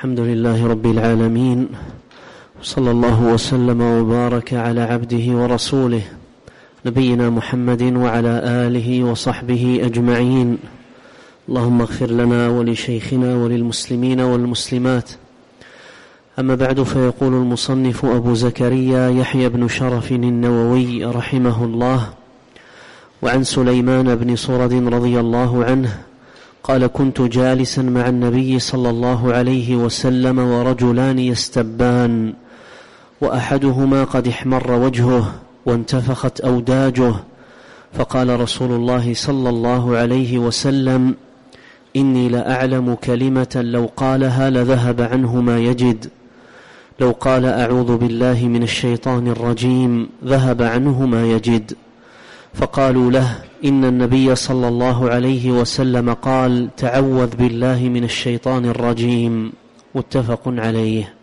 الحمد لله رب العالمين، صلى الله وسلم وبارك على عبده ورسوله نبينا محمد وعلى آله وصحبه أجمعين. اللهم اغفر لنا ولشيخنا وللمسلمين والمسلمات. أما بعد، فيقول المصنف أبو زكريا يحيى بن شرف النووي رحمه الله: وعن سليمان بن صرد رضي الله عنه قال: كنت جالسا مع النبي صلى الله عليه وسلم ورجلان يستبان، وأحدهما قد احمر وجهه وانتفخت أوداجه، فقال رسول الله صلى الله عليه وسلم: إني لأعلم كلمة لو قالها لذهب عنه ما يجد، لو قال أعوذ بالله من الشيطان الرجيم ذهب عنه ما يجد. فقالوا له: إن النبي صلى الله عليه وسلم قال: تعوذ بالله من الشيطان الرجيم. متفق عليه.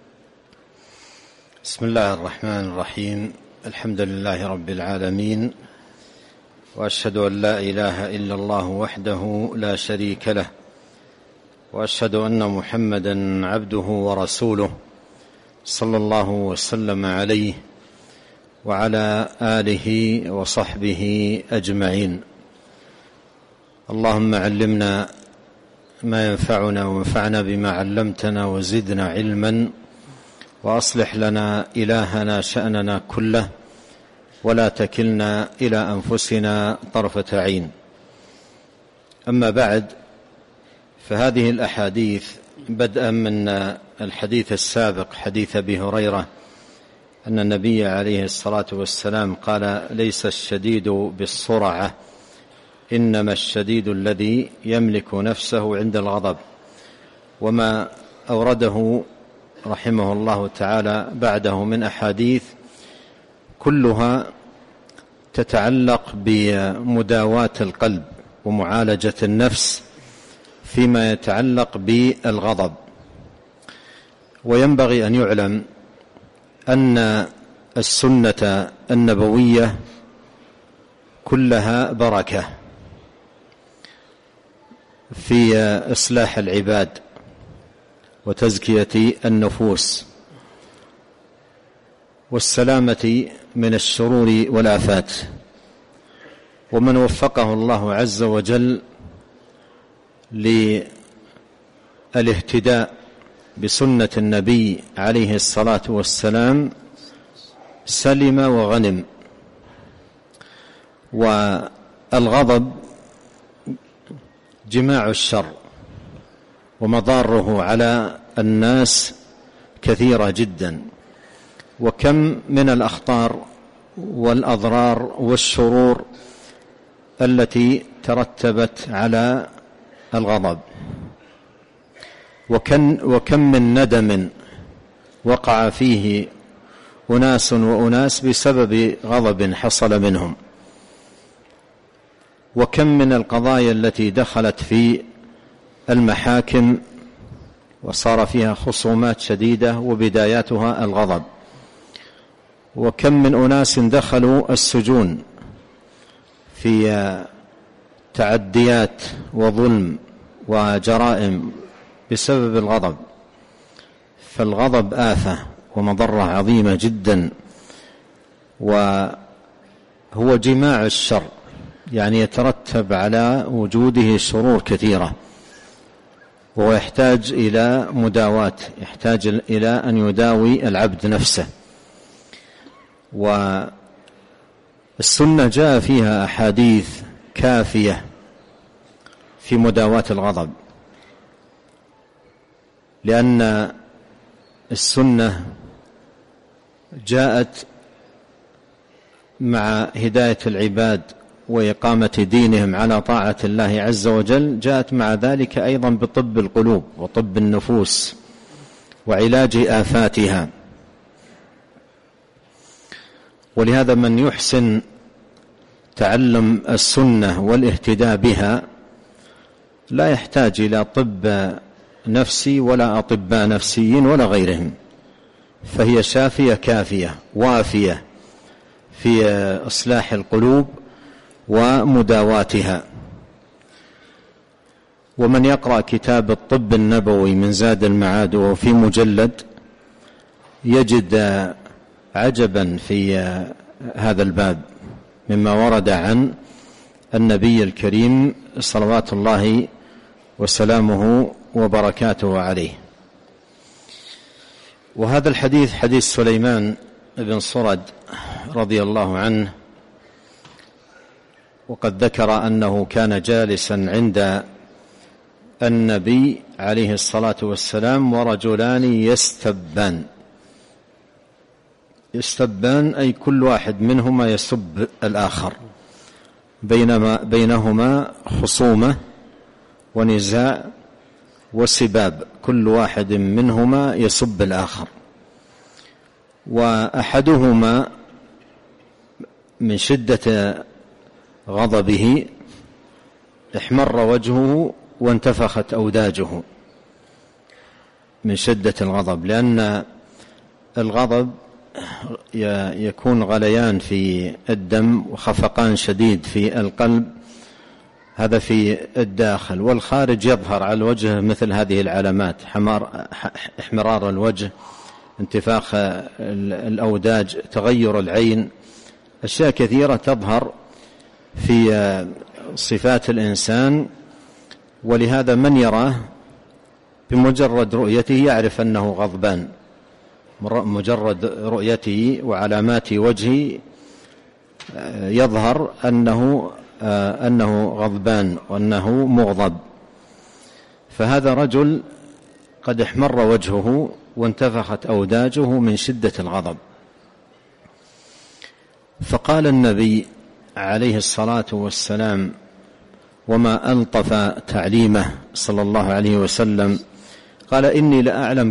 بسم الله الرحمن الرحيم. الحمد لله رب العالمين، وأشهد أن لا إله إلا الله وحده لا شريك له، وأشهد أن محمدا عبده ورسوله صلى الله وسلم عليه وعلى آله وصحبه أجمعين. اللهم علمنا ما ينفعنا وانفعنا بما علمتنا وزدنا علما، وأصلح لنا إلهنا شأننا كله، ولا تكلنا إلى أنفسنا طرفة عين. أما بعد، فهذه الأحاديث بدءا من الحديث السابق، حديث أبي هريرة أن النبي عليه الصلاة والسلام قال: ليس الشديد بالصرعة، إنما الشديد الذي يملك نفسه عند الغضب. وما أورده رحمه الله تعالى بعده من أحاديث كلها تتعلق بمداواة القلب ومعالجة النفس فيما يتعلق بالغضب. وينبغي أن يعلم أن السنة النبوية كلها بركة في إصلاح العباد وتزكية النفوس والسلامة من الشرور والآفات. ومن وفقه الله عز وجل للاهتداء بسنة النبي عليه الصلاة والسلام سلم وغنم. والغضب جماع الشر، ومضاره على الناس كثيرة جدا، وكم من الأخطار والأضرار والشرور التي ترتبت على الغضب، وكم من ندم وقع فيه أناس وأناس بسبب غضب حصل منهم، وكم من القضايا التي دخلت في المحاكم وصار فيها خصومات شديدة وبداياتها الغضب، وكم من أناس دخلوا السجون في تعديات وظلم وجرائم بسبب الغضب. فالغضب آفة ومضرة عظيمة جدا، وهو جماع الشر، يعني يترتب على وجوده شرور كثيرة، وهو يحتاج إلى مداواة، يحتاج إلى أن يداوي العبد نفسه. والسنة جاء فيها أحاديث كافية في مداواة الغضب، لأن السنة جاءت مع هداية العباد وإقامة دينهم على طاعة الله عز وجل، جاءت مع ذلك أيضا بطب القلوب وطب النفوس وعلاج آفاتها. ولهذا من يحسن تعلم السنة والاهتداء بها لا يحتاج إلى طب نفسي ولا أطباء نفسيين ولا غيرهم، فهي شافية كافية وافية في إصلاح القلوب ومداواتها. ومن يقرأ كتاب الطب النبوي من زاد المعاد وهو في مجلد يجد عجبا في هذا الباب مما ورد عن النبي الكريم صلوات الله وسلامه وبركاته عليه. وهذا الحديث حديث سليمان بن صرد رضي الله عنه، وقد ذكر أنه كان جالسا عند النبي عليه الصلاة والسلام ورجلان يستبان أي كل واحد منهما يسب الآخر، بينهما خصومة ونزاع وسباب، كل واحد منهما يسب الآخر. وأحدهما من شدة غضبه احمر وجهه وانتفخت أوداجه من شدة الغضب، لأن الغضب يكون غليان في الدم وخفقان شديد في القلب، هذا في الداخل، والخارج يظهر على الوجه مثل هذه العلامات: احمرار الوجه، انتفاخ الأوداج، تغير العين، أشياء كثيرة تظهر في صفات الإنسان. ولهذا من يراه بمجرد رؤيته يعرف أنه غضبان، مجرد رؤيته وعلامات وجهه يظهر أنه غضبان وأنه مغضب. فهذا رجل قد احمر وجهه وانتفخت أوداجه من شدة الغضب. فقال النبي عليه الصلاة والسلام، وما ألطف تعليمه صلى الله عليه وسلم، قال: إني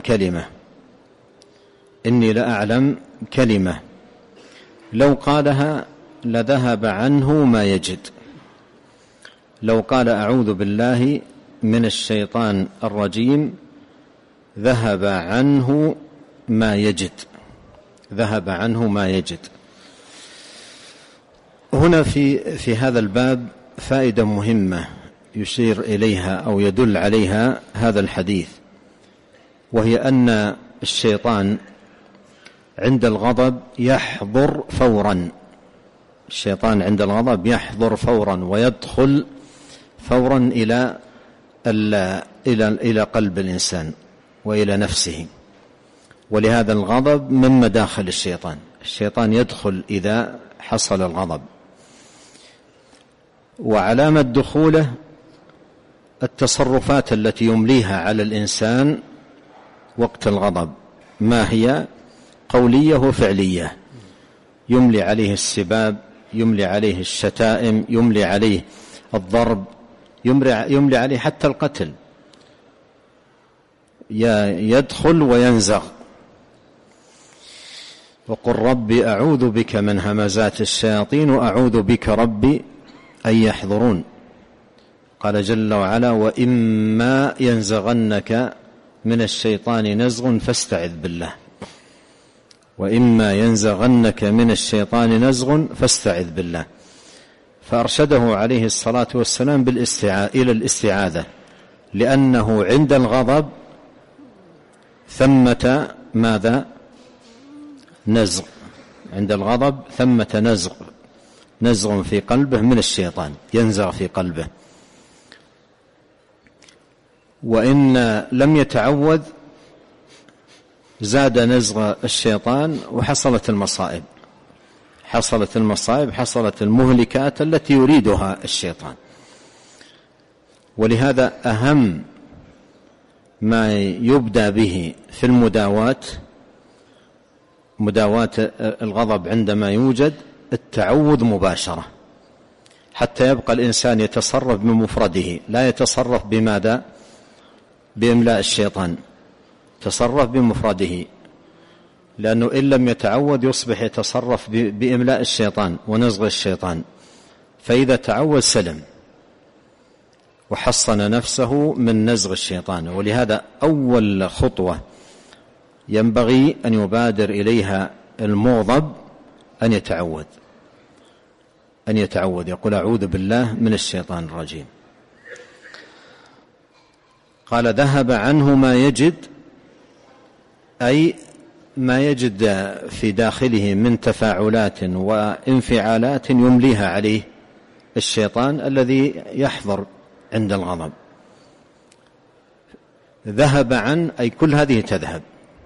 لأعلم كلمة لو قالها لذهب عنه ما يجد. لو قال أعوذ بالله من الشيطان الرجيم ذهب عنه ما يجد. هنا في هذا الباب فائدة مهمة يشير إليها أو يدل عليها هذا الحديث، وهي أن الشيطان عند الغضب يحضر فورا. الشيطان عند الغضب يحضر فورا ويدخل فورا إلى قلب الإنسان وإلى نفسه. ولهذا الغضب من مداخل الشيطان يدخل إذا حصل الغضب. وعلامة دخوله التصرفات التي يمليها على الإنسان وقت الغضب، ما هي؟ قولية وفعلية. يملي عليه السباب، يملي عليه الشتائم، يملي عليه الضرب، يملي عليه حتى القتل. يدخل وينزغ. وقل ربي أعوذ بك من همزات الشياطين وأعوذ بك ربي أن يحضرون. قال جل وعلا: وإما ينزغنك من الشيطان نزغ فاستعذ بالله. وإما ينزغنك من الشيطان نزغ فاستعذ بالله. فأرشده عليه الصلاة والسلام إلى الاستعاذة، لأنه عند الغضب ثمة ماذا؟ نزغ. عند الغضب ثمة نزغ في قلبه من الشيطان، ينزغ في قلبه. وإن لم يتعوذ زاد نزغ الشيطان وحصلت المصائب، حصلت المهلكات التي يريدها الشيطان. ولهذا أهم ما يبدأ به في مداواة الغضب عندما يوجد التعوذ مباشرة، حتى يبقى الإنسان يتصرف بمفرده، لا يتصرف بماذا؟ بإملاء الشيطان، تصرف بمفرده، لأنه إن لم يتعوذ يصبح يتصرف بإملاء الشيطان ونزغ الشيطان. فإذا تعوذ سلم وحصن نفسه من نزغ الشيطان. ولهذا أول خطوة ينبغي أن يبادر إليها المغضب أن يتعوذ، يقول أعوذ بالله من الشيطان الرجيم. قال ذهب عنه ما يجد، أي ما يجد في داخله من تفاعلات وانفعالات يمليها عليه الشيطان الذي يحضر عند الغضب. ذهب عن أي كل هذه تذهب،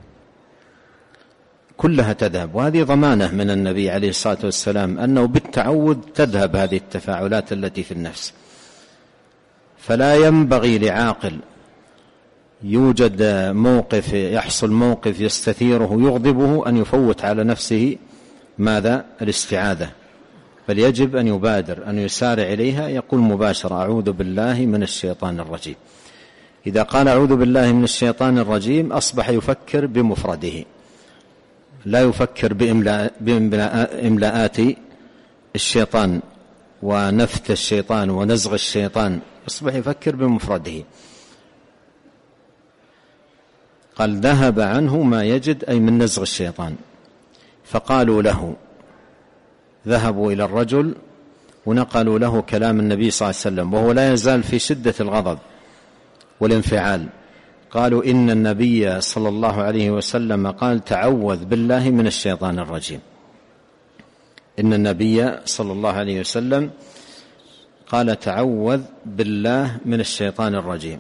كلها تذهب، وهذه ضمانة من النبي عليه الصلاة والسلام أنه بالتعوذ تذهب هذه التفاعلات التي في النفس. فلا ينبغي لعاقل يوجد موقف، يحصل موقف يستثيره يغضبه، أن يفوت على نفسه ماذا؟ الاستعاذة، بل يجب أن يبادر، أن يسارع إليها، يقول مباشرة أعوذ بالله من الشيطان الرجيم. إذا قال أعوذ بالله من الشيطان الرجيم أصبح يفكر بمفرده، لا يفكر بإملاءات الشيطان ونفث الشيطان ونزغ الشيطان، أصبح يفكر بمفرده. قال ذهب عنه ما يجد، أي من نزغ الشيطان. فقالوا له، ذهبوا إلى الرجل ونقلوا له كلام النبي صلى الله عليه وسلم وهو لا يزال في شدة الغضب والانفعال. قالوا إن النبي صلى الله عليه وسلم قال تعوذ بالله من الشيطان الرجيم. إن النبي صلى الله عليه وسلم قال تعوذ بالله من الشيطان الرجيم.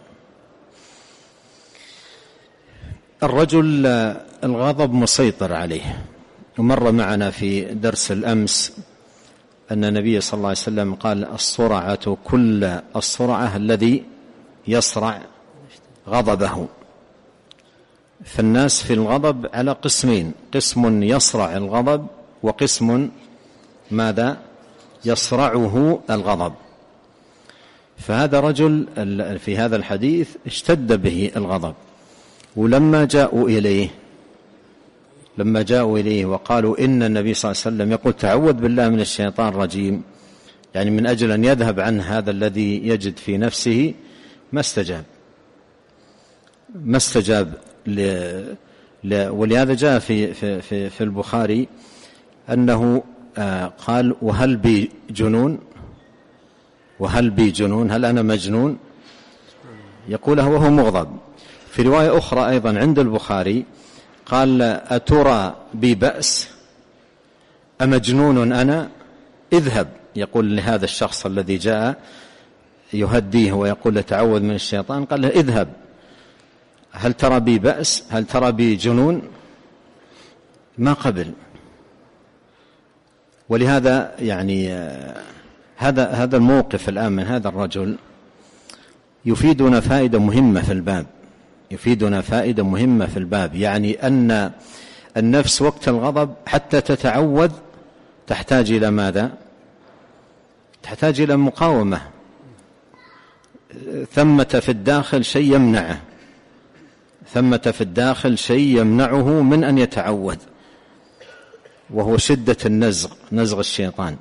الرجل الغضب مسيطر عليه، ومر معنا في درس الأمس أن النبي صلى الله عليه وسلم قال الصرعة كل الصرعة الذي يصرع غضبه. فالناس في الغضب على قسمين، قسم يصرع الغضب وقسم ماذا؟ يصرعه الغضب. فهذا رجل في هذا الحديث اشتد به الغضب، ولما جاءوا إليه وقالوا إن النبي صلى الله عليه وسلم يقول تعوذ بالله من الشيطان الرجيم، يعني من أجل أن يذهب عنه هذا الذي يجد في نفسه، ما استجاب ولهذا جاء في البخاري أنه قال وهل بي جنون، هل أنا مجنون؟ يقوله وهو مغضب. في رواية أخرى أيضا عند البخاري قال أترى بي بأس أمجنون أنا؟ اذهب، يقول لهذا الشخص الذي جاء يهديه ويقول تعوذ من الشيطان، قال له اذهب، هل ترى بي بأس؟ هل ترى بي جنون؟ ما قبل. ولهذا يعني هذا الموقف الآن من هذا الرجل يفيدنا فائدة مهمة في الباب، يعني أن النفس وقت الغضب حتى تتعوذ تحتاج إلى ماذا؟ تحتاج إلى مقاومة. ثمة في الداخل شيء يمنعه من أن يتعوذ، وهو شدة نزغ الشيطان.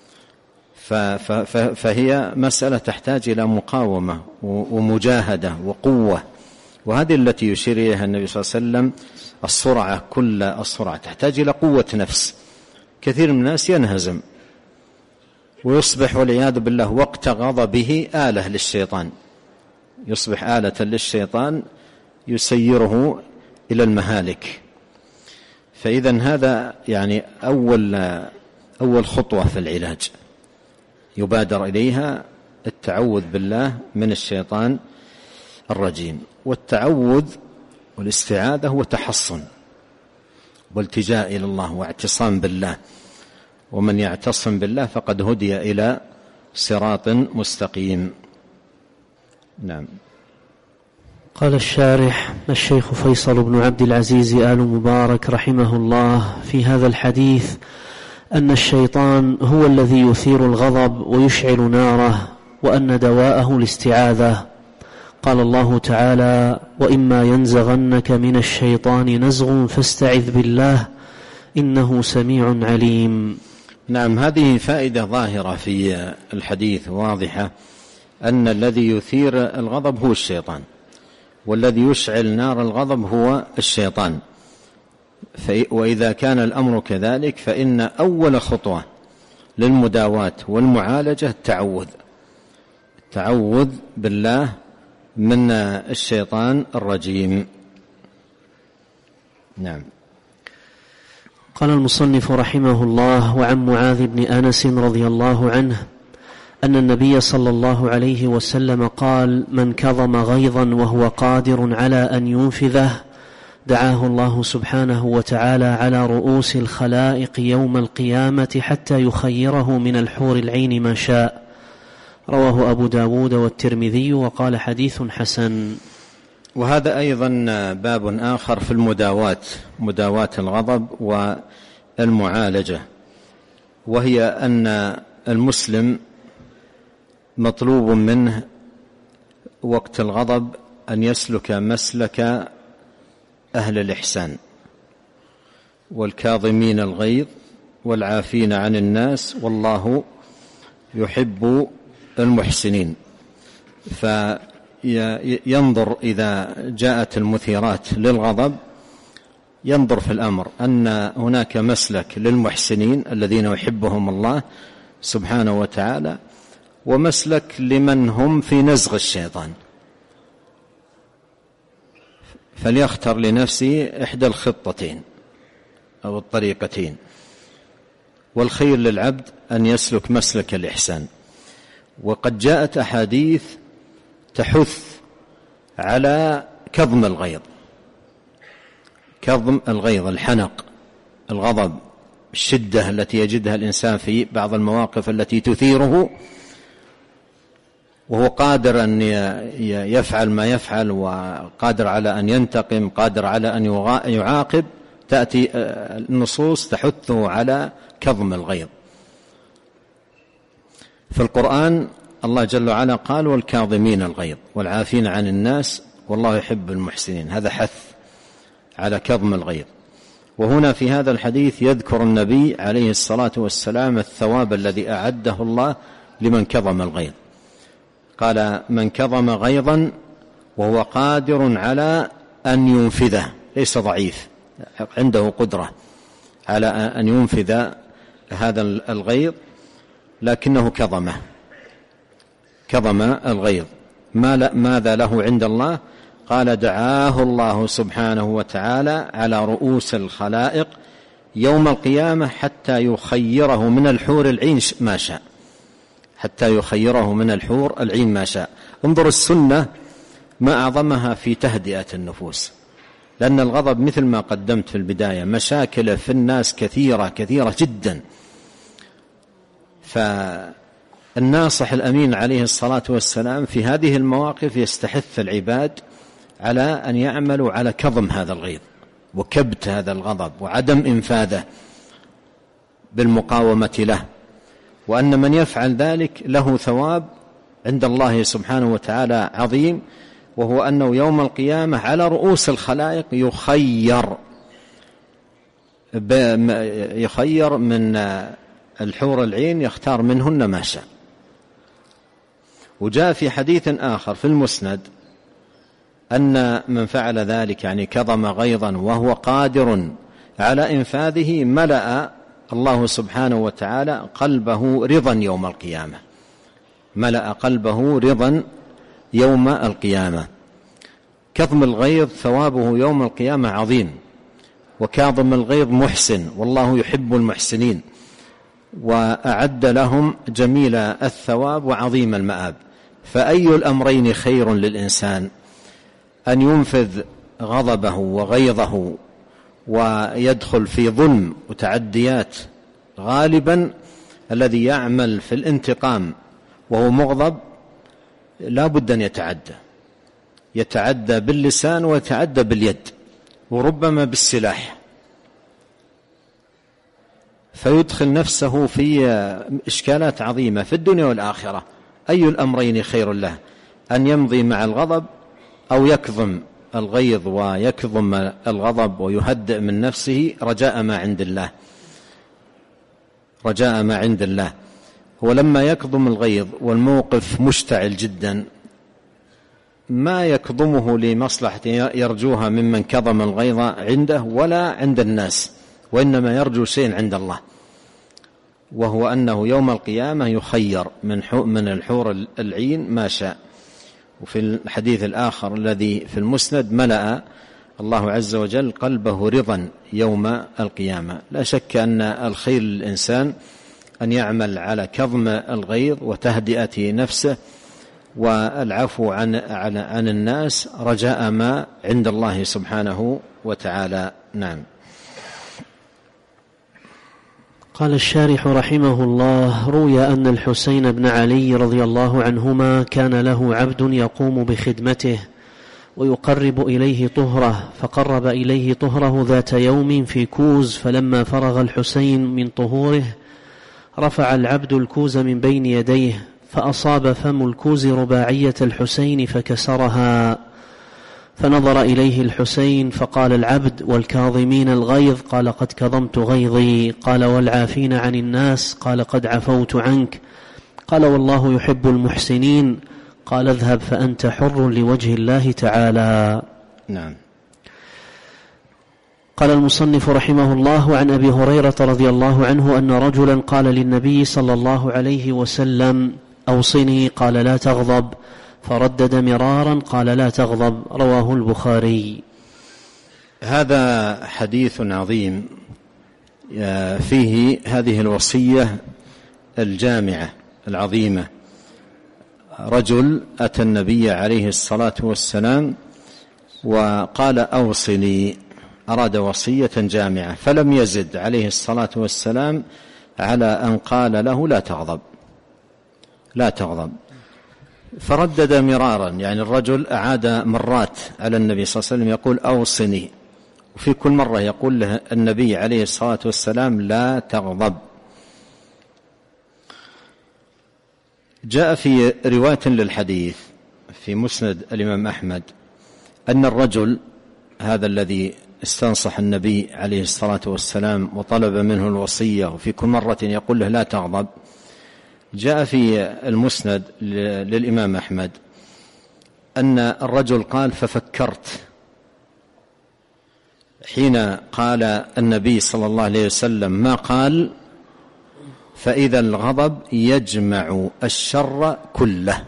فهي مسألة تحتاج إلى مقاومة ومجاهدة وقوة، وهذه التي يشير إليها النبي صلى الله عليه وسلم. الصرعة كل الصرعة تحتاج إلى قوة نفس. كثير من الناس ينهزم ويصبح والعياذ بالله وقت غضبه آلة للشيطان، يصبح آلة للشيطان يسيره إلى المهالك. فإذا هذا يعني أول خطوة في العلاج يبادر إليها التعوذ بالله من الشيطان الرجيم. والتعوذ والاستعاذة هو تحصن والتجاء إلى الله واعتصام بالله، ومن يعتصم بالله فقد هدي إلى صراط مستقيم. نعم. قال الشارح الشيخ فيصل بن عبد العزيز آل مبارك رحمه الله في هذا الحديث أن الشيطان هو الذي يثير الغضب ويشعل ناره، وأن دواءه الاستعاذة. قال الله تعالى وإما ينزغنك من الشيطان نزغ فاستعذ بالله إنه سميع عليم. نعم، هذه فائدة ظاهرة في الحديث واضحة، أن الذي يثير الغضب هو الشيطان، والذي يشعل نار الغضب هو الشيطان. وإذا كان الأمر كذلك فإن أول خطوة للمداواة والمعالجة التعوذ بالله من الشيطان الرجيم. نعم. قال المصنف رحمه الله: وعن معاذ بن أنس رضي الله عنه أن النبي صلى الله عليه وسلم قال: من كظم غيظا وهو قادر على أن ينفذه دعاه الله سبحانه وتعالى على رؤوس الخلائق يوم القيامة حتى يخيره من الحور العين ما شاء. رواه أبو داود والترمذي وقال حديث حسن. وهذا أيضا باب آخر في مداواة الغضب والمعالجة، وهي أن المسلم مطلوب منه وقت الغضب أن يسلك مسلك أهل الإحسان والكاظمين الغيظ والعافين عن الناس والله يحب المحسنين. فينظر إذا جاءت المثيرات للغضب ينظر في الأمر أن هناك مسلك للمحسنين الذين يحبهم الله سبحانه وتعالى، ومسلك لمن هم في نزغ الشيطان، فليختر لنفسه إحدى الخطتين أو الطريقتين. والخير للعبد أن يسلك مسلك الإحسان. وقد جاءت أحاديث تحث على كظم الغيظ، الحنق، الغضب، الشدة التي يجدها الإنسان في بعض المواقف التي تثيره وهو قادر أن يفعل ما يفعل، وقادر على أن ينتقم، قادر على أن يعاقب. تأتي النصوص تحثه على كظم الغيظ. في القرآن الله جل وعلا قال: والكاظمين الغيظ والعافين عن الناس والله يحب المحسنين. هذا حث على كظم الغيظ. وهنا في هذا الحديث يذكر النبي عليه الصلاة والسلام الثواب الذي أعده الله لمن كظم الغيظ. قال: من كظم غيظا وهو قادر على أن ينفذه، ليس ضعيف، عنده قدرة على أن ينفذ هذا الغيظ، لكنه كظم الغيظ. ماذا له عند الله؟ قال: دعاه الله سبحانه وتعالى على رؤوس الخلائق يوم القيامة حتى يخيره من الحور العين ما شاء. انظر السنة ما أعظمها في تهدئة النفوس، لأن الغضب مثل ما قدمت في البداية مشاكل في الناس كثيرة جدا. فالناصح الأمين عليه الصلاة والسلام في هذه المواقف يستحث العباد على أن يعملوا على كظم هذا الغيظ وكبت هذا الغضب وعدم إنفاذه بالمقاومة له، وأن من يفعل ذلك له ثواب عند الله سبحانه وتعالى عظيم، وهو أنه يوم القيامة على رؤوس الخلائق يخير من الحور العين، يختار منهن ما شاء. وجاء في حديث آخر في المسند أن من فعل ذلك يعني كظم غيظا وهو قادر على إنفاذه ملأ الله سبحانه وتعالى قلبه رضا يوم القيامة، ملأ قلبه رضا يوم القيامة. كظم الغيظ ثوابه يوم القيامة عظيم، وكاظم الغيظ محسن والله يحب المحسنين، وأعد لهم جميل الثواب وعظيم المآب. فأي الأمرين خير للإنسان؟ أن ينفذ غضبه وغيظه ويدخل في ظلم وتعديات. غالبا الذي يعمل في الانتقام وهو مغضب لا بد أن يتعدى باللسان ويتعدى باليد وربما بالسلاح، فيدخل نفسه في إشكالات عظيمة في الدنيا والآخرة. أي الأمرين خير له؟ أن يمضي مع الغضب أو يكظم الغيظ ويكظم الغضب ويهدئ من نفسه رجاء ما عند الله. ولما يكظم الغيظ والموقف مشتعل جدا ما يكظمه لمصلحة يرجوها ممن كظم الغيظ عنده ولا عند الناس، وإنما يرجو شيء عند الله، وهو أنه يوم القيامة يخير من الحور العين ما شاء. وفي الحديث الآخر الذي في المسند ملأ الله عز وجل قلبه رضا يوم القيامة. لا شك أن الخير للإنسان أن يعمل على كظم الغيظ وتهدئة نفسه والعفو عن الناس رجاء ما عند الله سبحانه وتعالى. نعم. قال الشارح رحمه الله: روي أن الحسين بن علي رضي الله عنهما كان له عبد يقوم بخدمته ويقرب إليه طهره، فقرب إليه طهره ذات يوم في كوز، فلما فرغ الحسين من طهوره رفع العبد الكوز من بين يديه، فأصاب فم الكوز رباعية الحسين فكسرها، فنظر إليه الحسين فقال: العبد والكاظمين الغيظ؟ قال: قد كظمت غيظي. قال: والعافين عن الناس؟ قال: قد عفوت عنك. قال: والله يحب المحسنين. قال: اذهب فأنت حر لوجه الله تعالى. نعم. قال المصنف رحمه الله: عن أبي هريرة رضي الله عنه أن رجلا قال للنبي صلى الله عليه وسلم: أوصني. قال: لا تغضب. فردد مرارا قال: لا تغضب. رواه البخاري. هذا حديث عظيم فيه هذه الوصية الجامعة العظيمة. رجل أتى النبي عليه الصلاة والسلام وقال: أوصني، أراد وصية جامعة، فلم يزد عليه الصلاة والسلام على أن قال له: لا تغضب لا تغضب. فردد مرارا، يعني الرجل أعاد مرات على النبي صلى الله عليه وسلم يقول: أوصني، وفي كل مرة يقول له النبي عليه الصلاة والسلام: لا تغضب. جاء في رواية للحديث في مسند الإمام أحمد أن الرجل هذا الذي استنصح النبي عليه الصلاة والسلام وطلب منه الوصية وفي كل مرة يقول له: لا تغضب، جاء في المسند للإمام أحمد أن الرجل قال: ففكرت. حين قال النبي صلى الله عليه وسلم ما قال: فإذا الغضب يجمع الشر كله،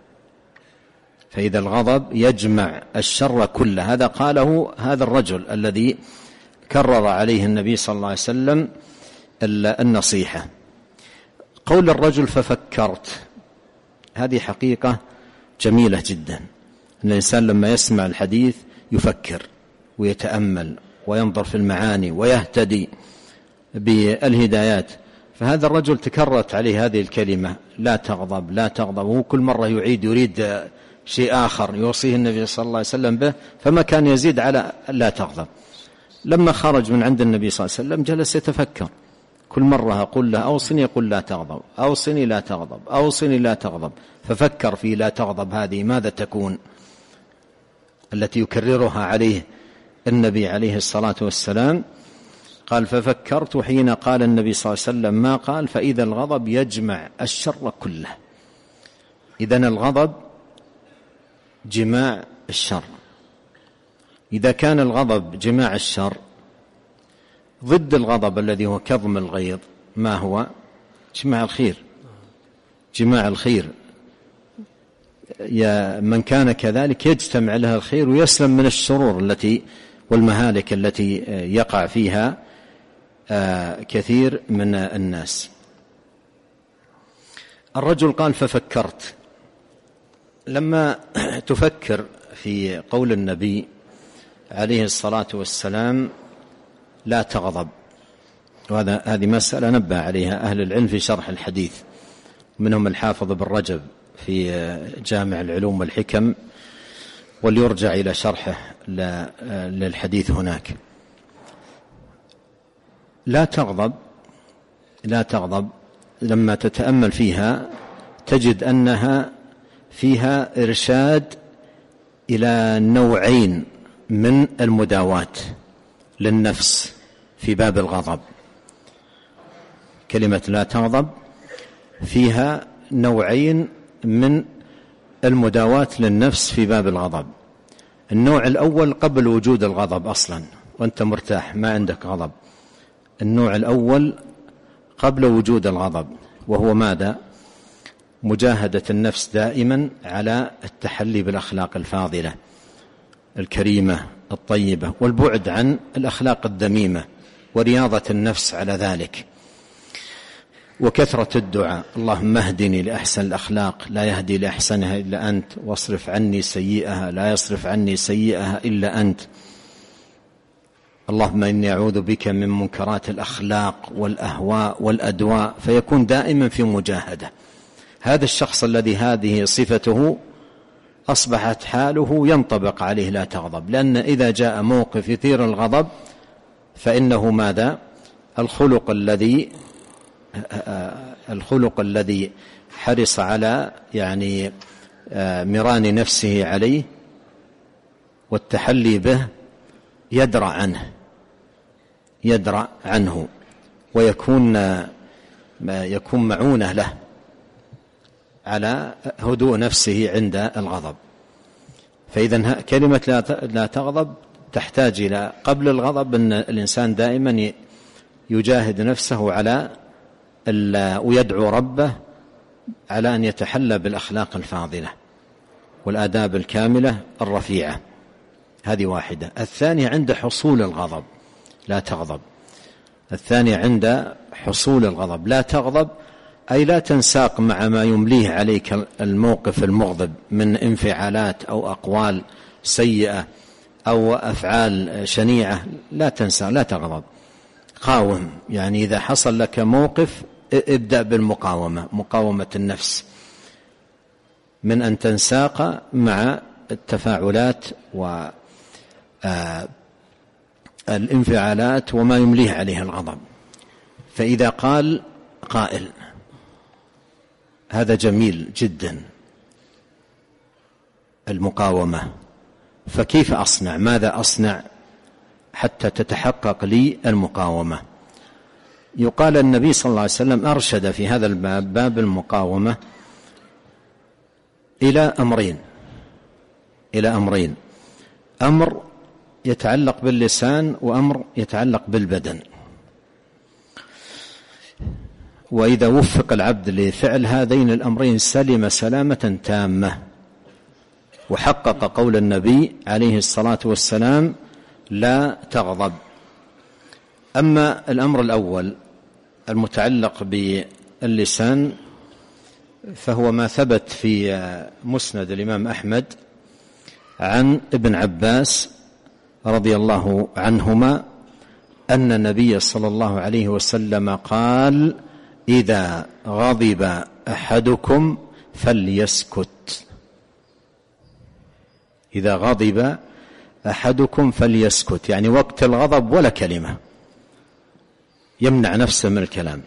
فإذا الغضب يجمع الشر كله، هذا قاله هذا الرجل الذي كرر عليه النبي صلى الله عليه وسلم النصيحة. قول الرجل ففكرت هذه حقيقة جميلة جدا، أن الإنسان لما يسمع الحديث يفكر ويتأمل وينظر في المعاني ويهتدي بالهدايات. فهذا الرجل تكررت عليه هذه الكلمة: لا تغضب لا تغضب، وهو كل مرة يريد شيء آخر يوصيه النبي صلى الله عليه وسلم به، فما كان يزيد على لا تغضب. لما خرج من عند النبي صلى الله عليه وسلم جلس يتفكر، كل مرة أقول له أوصني يقول: لا تغضب، أوصني لا تغضب، أوصني لا تغضب. ففكر في لا تغضب هذه ماذا تكون، التي يكررها عليه النبي عليه الصلاة والسلام. قال: ففكرت حين قال النبي صلى الله عليه وسلم ما قال: فإذا الغضب يجمع الشر كله. إذن الغضب جماع الشر. إذا كان الغضب جماع الشر، ضد الغضب الذي هو كظم الغيظ ما هو؟ جماع الخير. جماع الخير، يا من كان كذلك يجتمع له الخير ويسلم من الشرور التي والمهالك التي يقع فيها كثير من الناس. الرجل قال: ففكرت. لما تفكر في قول النبي عليه الصلاة والسلام لا تغضب، هذه مسألة نبه عليها أهل العلم في شرح الحديث، منهم الحافظ بن رجب في جامع العلوم والحكم، وليرجع إلى شرحه للحديث هناك. لا تغضب لا تغضب لما تتأمل فيها تجد أنها فيها إرشاد إلى نوعين من المداواة للنفس في باب الغضب. كلمة لا تغضب فيها نوعين من المداواة للنفس في باب الغضب. النوع الأول قبل وجود الغضب أصلا وأنت مرتاح ما عندك غضب. النوع الأول قبل وجود الغضب، وهو ماذا؟ مجاهدة النفس دائما على التحلي بالأخلاق الفاضلة الكريمة الطيبة، والبعد عن الأخلاق الذميمة، ورياضة النفس على ذلك، وكثرة الدعاء: اللهم اهدني لأحسن الأخلاق لا يهدي لأحسنها إلا أنت، واصرف عني سيئها لا يصرف عني سيئها إلا أنت، اللهم إني أعوذ بك من منكرات الأخلاق والأهواء والأدواء. فيكون دائما في مجاهدة. هذا الشخص الذي هذه صفته أصبحت حاله ينطبق عليه لا تغضب، لأن إذا جاء موقف يثير الغضب فإنه ماذا؟ الخلق الذي حرص على مران نفسه عليه والتحلي به يدرأ عنه ويكون معونة له على هدوء نفسه عند الغضب. فإذا كلمة لا تغضب تحتاج إلى قبل الغضب أن الإنسان دائما يجاهد نفسه على ويدعو ربه على أن يتحلى بالأخلاق الفاضلة والآداب الكاملة الرفيعة. هذه واحدة. الثانية عند حصول الغضب لا تغضب. الثانية عند حصول الغضب لا تغضب، أي لا تنساق مع ما يمليه عليك الموقف المغضب من انفعالات أو أقوال سيئة أو أفعال شنيعة. لا تنسى، لا تغضب، قاوم. إذا حصل لك موقف ابدأ بالمقاومة، مقاومة النفس من أن تنساق مع التفاعلات والانفعالات وما يمليه عليه الغضب. فإذا قال قائل هذا جميل جدا المقاومة، فكيف أصنع؟ ماذا أصنع حتى تتحقق لي المقاومة؟ يقال النبي صلى الله عليه وسلم أرشد في هذا الباب، باب المقاومة، إلى أمرين: أمر يتعلق باللسان وأمر يتعلق بالبدن. وإذا وفق العبد لفعل هذين الأمرين سلم سلامة تامة، وحقق قول النبي عليه الصلاة والسلام: لا تغضب. أما الأمر الأول المتعلق باللسان فهو ما ثبت في مسند الإمام أحمد عن ابن عباس رضي الله عنهما أن النبي صلى الله عليه وسلم قال: إذا غضب أحدكم فليسكت. إذا غضب أحدكم فليسكت، وقت الغضب ولا كلمة، يمنع نفسه من الكلام.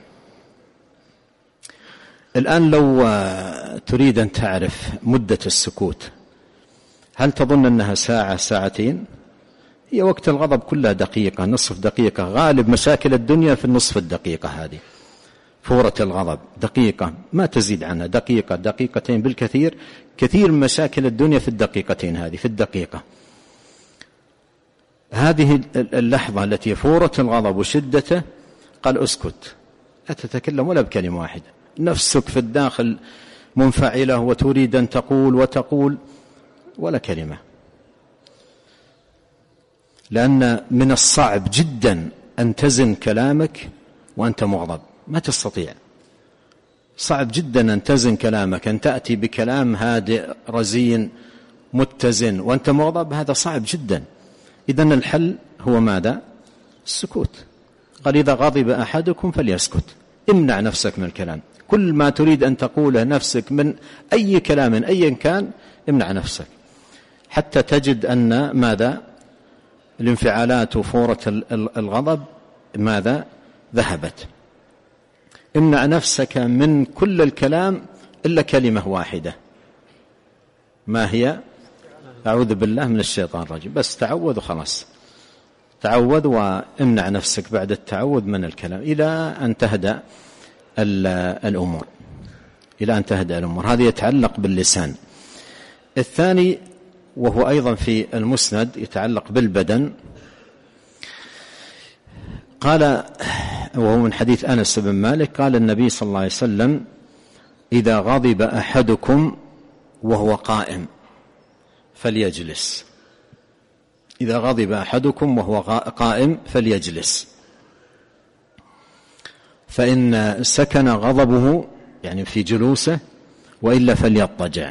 الآن لو تريد أن تعرف مدة السكوت، هل تظن أنها ساعة ساعتين؟ هي وقت الغضب كلها دقيقة، نصف دقيقة. غالب مشاكل الدنيا في النصف الدقيقة هذه، فورة الغضب دقيقة ما تزيد عنها، دقيقة دقيقتين بالكثير. كثير من مشاكل الدنيا في الدقيقتين هذه، في الدقيقة هذه اللحظة التي فورة الغضب وشدته قال اسكت، لا تتكلم ولا بكلمة واحدة. نفسك في الداخل منفعلة وتريد أن تقول ولا كلمة، لأن من الصعب جدا أن تزن كلامك وأنت مغضب، ما تستطيع. صعب جدا أن تزن كلامك، أن تأتي بكلام هادئ رزين متزن وأنت مغضب، هذا صعب جدا. إذن الحل هو ماذا؟ السكوت. قال: إذا غضب أحدكم فليسكت. امنع نفسك من الكلام، كل ما تريد أن تقوله نفسك من أي كلام أيا كان امنع نفسك، حتى تجد أن ماذا؟ الانفعالات وفورة الغضب ماذا؟ ذهبت. امنع نفسك من كل الكلام إلا كلمة واحدة، ما هي؟ أعوذ بالله من الشيطان الرجيم. بس تعوذ وخلاص، تعوذ وامنع نفسك بعد التعوذ من الكلام إلى أن تهدأ الأمور، هذا يتعلق باللسان. الثاني وهو أيضا في المسند يتعلق بالبدن، قال، وهو من حديث أنس بن مالك، قال النبي صلى الله عليه وسلم: إذا غضب أحدكم وهو قائم فليجلس. إذا غضب أحدكم وهو قائم فليجلس، فإن سكن غضبه يعني في جلوسه، وإلا فليضطجع،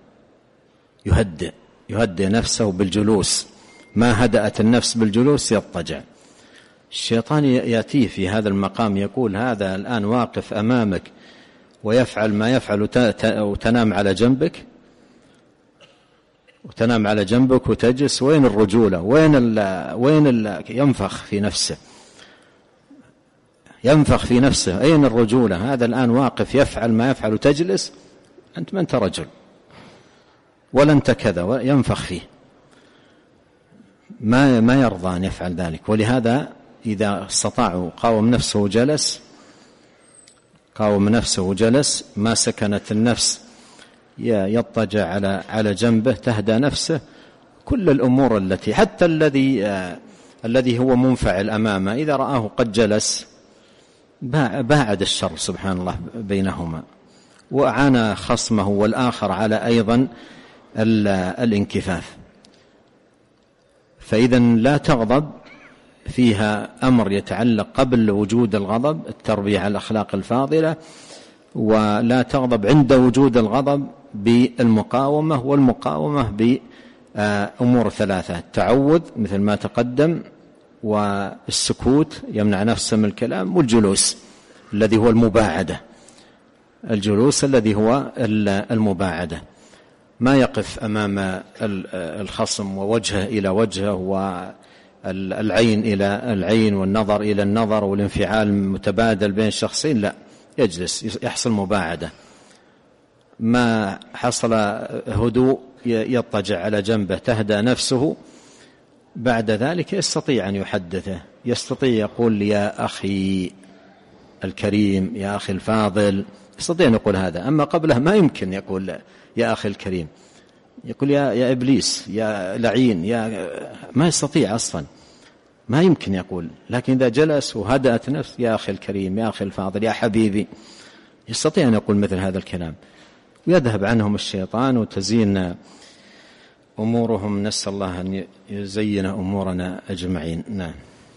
يهدئ نفسه بالجلوس. ما هدأت النفس بالجلوس يضطجع. الشيطان يأتيه في هذا المقام يقول هذا الآن واقف أمامك ويفعل ما يفعل وتنام على جنبك وتجلس. وين الرجولة؟ وين ينفخ في نفسه أين الرجولة؟ هذا الآن واقف يفعل ما يفعل وتجلس، أنت ما أنت رجل ولا أنت كذا، ينفخ فيه، ما يرضى أن يفعل ذلك. ولهذا إذا استطاعوا قاوم نفسه وجلس، ما سكنت النفس يضطجع على جنبه، تهدى نفسه. كل الأمور التي حتى الذي هو منفعل أمامه إذا رآه قد جلس باعد الشر سبحان الله بينهما، وأعان خصمه والآخر على أيضا الانكفاف. فإذا لا تغضب، فيها أمر يتعلق قبل وجود الغضب، التربية على الأخلاق الفاضلة، ولا تغضب عند وجود الغضب بالمقاومة، والمقاومة بأمور ثلاثة: التعوذ مثل ما تقدم، والسكوت يمنع نفسه من الكلام، والجلوس الذي هو المباعدة. ما يقف أمام الخصم ووجهه إلى وجهه والعين إلى العين والنظر إلى النظر والانفعال المتبادل بين الشخصين، لا، يجلس يحصل مباعدة. ما حصل هدوء يضطجع على جنبه، تهدى نفسه. بعد ذلك يستطيع أن يحدثه، يستطيع يقول يا أخي الكريم، يا أخي الفاضل، يستطيع أن يقول هذا. أما قبله ما يمكن يقول يا أخي الكريم، يقول يا إبليس، يا لعين، ما يستطيع أصلا، ما يمكن يقول. لكن إذا جلس وهدأت نفس، يا أخي الكريم، يا أخي الفاضل، يا حبيبي، يستطيع أن يقول مثل هذا الكلام، ويذهب عنهم الشيطان وتزين أمورهم. نسأل الله أن يزين أمورنا أجمعين. نعم.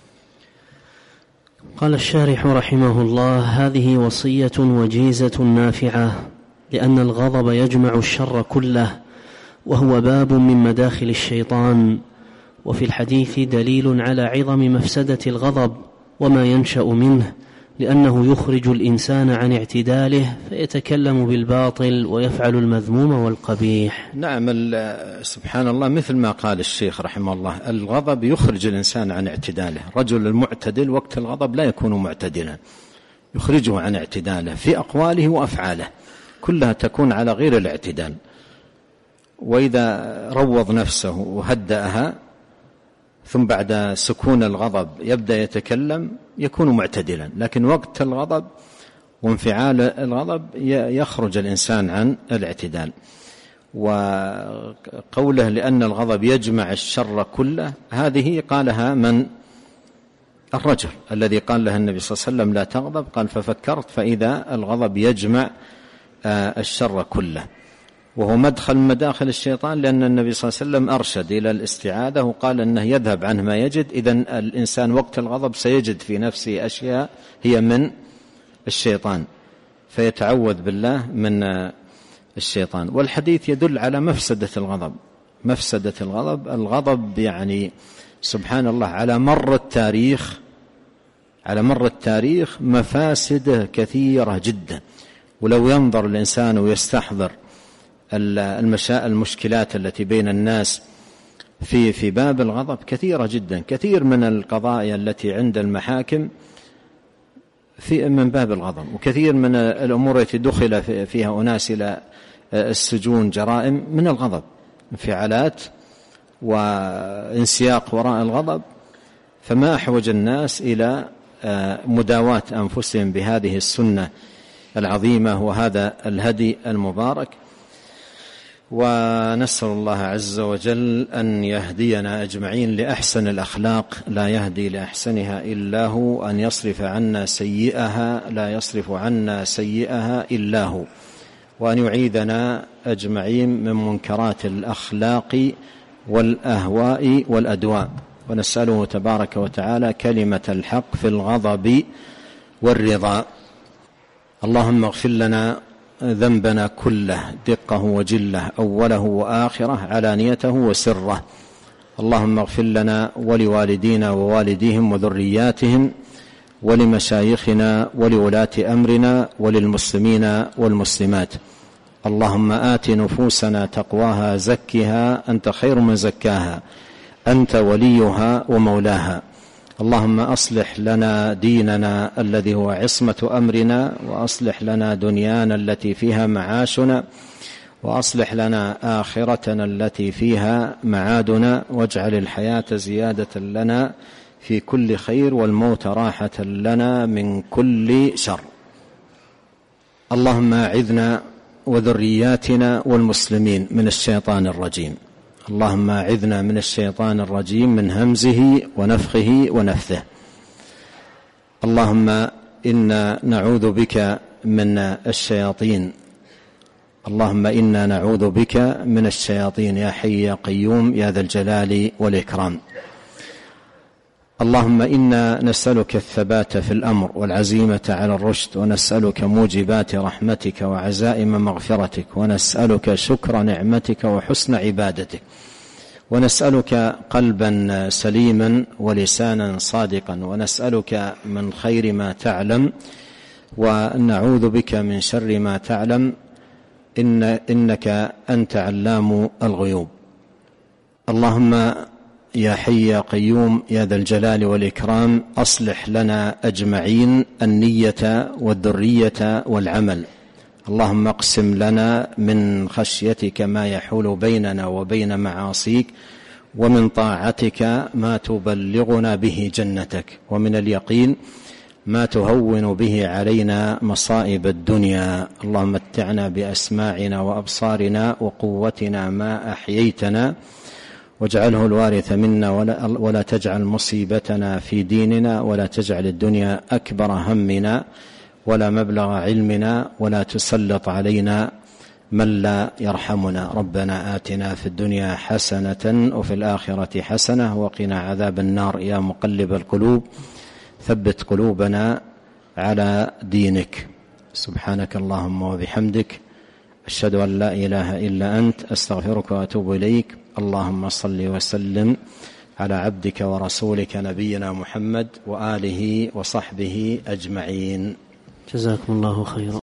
قال الشارح رحمه الله: هذه وصية وجيزة نافعة، لأن الغضب يجمع الشر كله، وهو باب من مداخل الشيطان. وفي الحديث دليل على عظم مفسدة الغضب وما ينشأ منه، لأنه يخرج الإنسان عن اعتداله فيتكلم بالباطل ويفعل المذموم والقبيح. نعم، سبحان الله، مثل ما قال الشيخ رحمه الله، الغضب يخرج الإنسان عن اعتداله. رجل المعتدل وقت الغضب لا يكون معتدلا، يخرجه عن اعتداله في أقواله وأفعاله، كلها تكون على غير الاعتدال. وإذا روض نفسه وهدأها ثم بعد سكون الغضب يبدأ يتكلم يكون معتدلا. لكن وقت الغضب وانفعال الغضب يخرج الإنسان عن الاعتدال. وقوله لأن الغضب يجمع الشر كله، هذه قالها من الرجل الذي قال له النبي صلى الله عليه وسلم لا تغضب، قال ففكرت فإذا الغضب يجمع الشر كله، وهو مدخل مداخل الشيطان، لأن النبي صلى الله عليه وسلم أرشد إلى الاستعاذة وقال أنه يذهب عنه ما يجد. إذن الإنسان وقت الغضب سيجد في نفسه أشياء هي من الشيطان، فيتعوذ بالله من الشيطان. والحديث يدل على مفسدة الغضب. الغضب يعني سبحان الله على مر التاريخ مفاسده كثيرة جدا. ولو ينظر الإنسان ويستحضر المشكلات التي بين الناس في باب الغضب كثيرة جدا. كثير من القضايا التي عند المحاكم من باب الغضب، وكثير من الأمور التي دخل فيها أناس إلى السجون جرائم من الغضب، انفعالات وانسياق وراء الغضب. فما أحوج الناس إلى مداواة أنفسهم بهذه السنة العظيمة وهذا الهدي المبارك. ونسأل الله عز وجل أن يهدينا أجمعين لأحسن الأخلاق، لا يهدي لأحسنها إلا هو، أن يصرف عنا سيئها لا يصرف عنا سيئها إلا هو. وأن يعيذنا أجمعين من منكرات الأخلاق والأهواء والأدواء، ونسأله تبارك وتعالى كلمة الحق في الغضب والرضا. اللهم اغفر لنا ذنبنا كله دقه وجله، أوله وآخره، علانيته وسره. اللهم اغفر لنا ولوالدينا ووالديهم وذرياتهم ولمشايخنا ولولاة أمرنا وللمسلمين والمسلمات. اللهم آت نفوسنا تقواها زكها أنت خير من زكاها، أنت وليها ومولاها. اللهم أصلح لنا ديننا الذي هو عصمة أمرنا، وأصلح لنا دنيانا التي فيها معاشنا، وأصلح لنا آخرتنا التي فيها معادنا، واجعل الحياة زيادة لنا في كل خير والموت راحة لنا من كل شر. اللهم أعذنا وذرياتنا والمسلمين من الشيطان الرجيم. اللهم أعذنا من الشيطان الرجيم من همزه ونفخه ونفثه. اللهم إنا نعوذ بك من الشياطين. اللهم إنا نعوذ بك من الشياطين يا حي يا قيوم يا ذا الجلال والإكرام. اللهم إنا نسألك الثبات في الأمر والعزيمة على الرشد، ونسألك موجبات رحمتك وعزائم مغفرتك، ونسألك شكر نعمتك وحسن عبادتك، ونسألك قلبا سليما ولسانا صادقا، ونسألك من خير ما تعلم، ونعوذ بك من شر ما تعلم، إنك أنت علام الغيوب. اللهم يا حي يا قيوم يا ذا الجلال والإكرام أصلح لنا أجمعين النية والذرية والعمل. اللهم اقسم لنا من خشيتك ما يحول بيننا وبين معاصيك، ومن طاعتك ما تبلغنا به جنتك، ومن اليقين ما تهون به علينا مصائب الدنيا. اللهم متعنا بأسماعنا وأبصارنا وقوتنا ما أحييتنا، واجعله الوارث منا، ولا تجعل مصيبتنا في ديننا، ولا تجعل الدنيا أكبر همنا ولا مبلغ علمنا، ولا تسلط علينا من لا يرحمنا. ربنا آتنا في الدنيا حسنة وفي الآخرة حسنة وقنا عذاب النار. يا مقلب القلوب ثبت قلوبنا على دينك. سبحانك اللهم وبحمدك، أشهد أن لا إله إلا أنت، أستغفرك وأتوب إليك. اللهم صل وسلم على عبدك ورسولك نبينا محمد وآله وصحبه أجمعين. جزاكم الله خيرا.